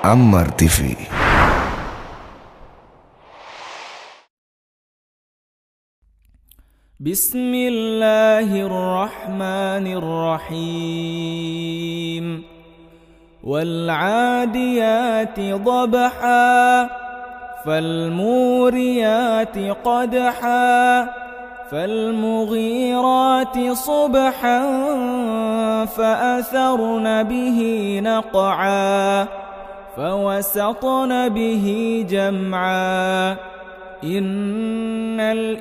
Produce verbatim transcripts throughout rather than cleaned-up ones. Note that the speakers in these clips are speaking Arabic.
Ammar T V. بسم الله الرحمن الرحيم. والعاديات ضبحا فالموريات قدحا فالمغيرات صبحا فأثرن به نقعا فوسطن به جمعا إن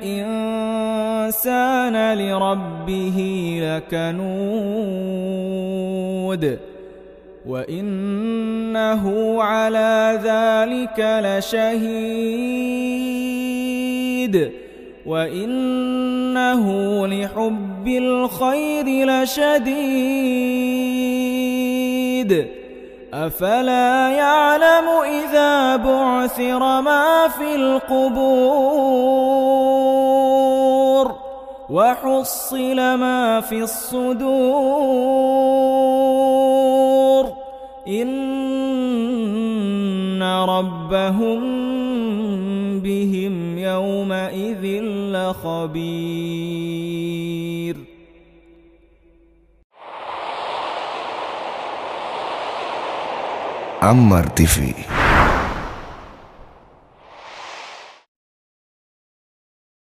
الإنسان لربه لكنود وإنه على ذلك لشهيد وإنه لحب الخير لشديد أفلا يعلم إذا بعثر ما في القبور وحصل ما في الصدور إن ربهم بهم يومئذ لخبير. Ammar T V.